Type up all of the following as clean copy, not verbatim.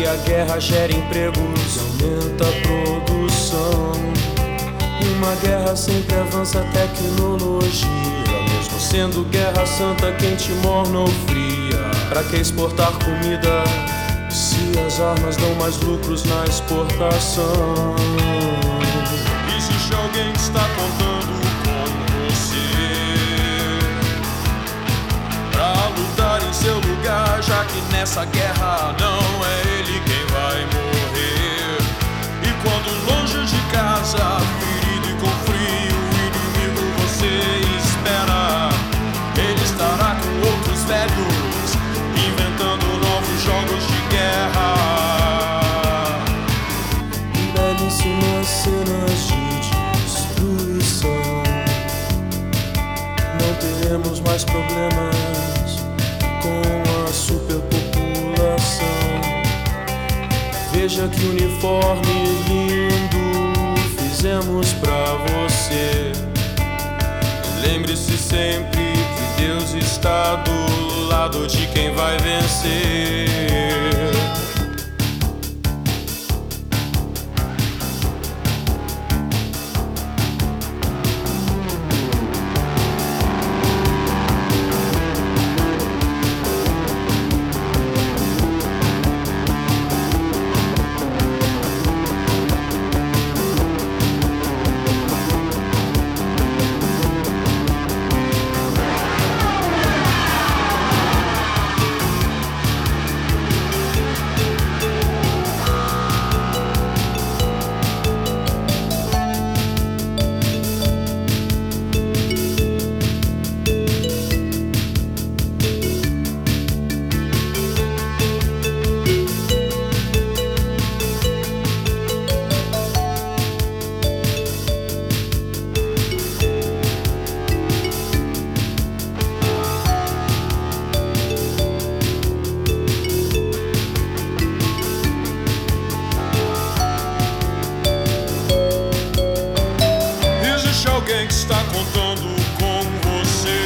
que a guerra gera empregos, aumenta a produção. Uma guerra sempre avança a tecnologia, mesmo sendo guerra santa, quente, morna ou fria. Pra que exportar comida se as armas dão mais lucros na exportação? Existe alguém que está contando com você pra lutar em seu lugar, já que nessa guerra não é ele quem vai morrer. E quando longe de casa, ferido e com frio, o inimigo você espera, ele estará com outros velhos, inventando novos jogos de guerra. Belíssimas cenas de destruição. Não teremos mais problemas com a superpopulação. Veja que uniforme lindo fizemos pra você. Lembre-se sempre que Deus está do lado de quem vai vencer. Alguém que está contando com você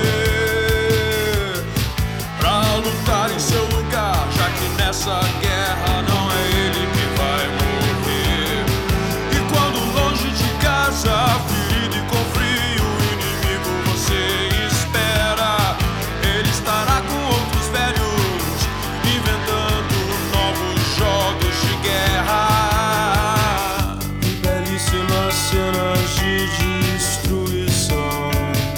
pra lutar em seu lugar, já que nessa guerra não é ele que vai morrer. E quando longe de casa, ferido e com frio, o inimigo você espera, ele estará com outros velhos, inventando novos jogos de guerra. E belíssimas cenas de destruição.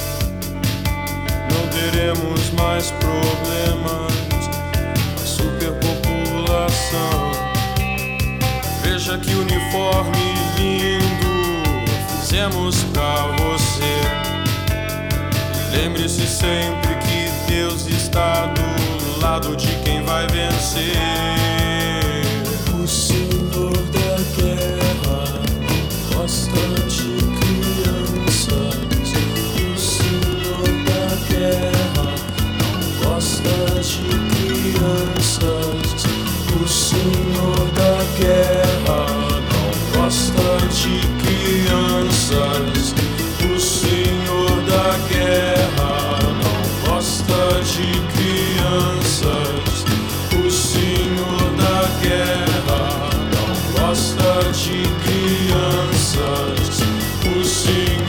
Não teremos mais problemas com a superpopulação. Veja que uniforme lindo fizemos pra você. Lembre-se sempre que Deus está do lado de quem vai vencer. O Senhor da guerra gosta de crianças. O Senhor da guerra não gosta de crianças. O Senhor da guerra não gosta de crianças. O Senhor da guerra não gosta de crianças. O Senhor da guerra não gosta de crianças. O Senhor